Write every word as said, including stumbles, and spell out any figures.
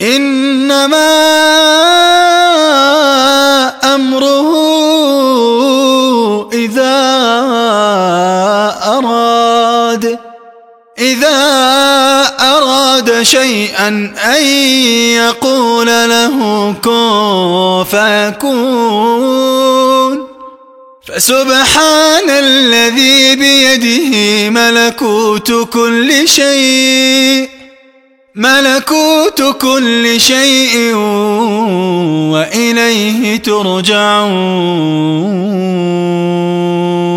إنما أمره إذا أراد إذا أراد شيئا أن يقول له كن فيكون. فسبحان الذي بيده ملكوت كل شيء ملكوت كل شيء وإليه ترجعون.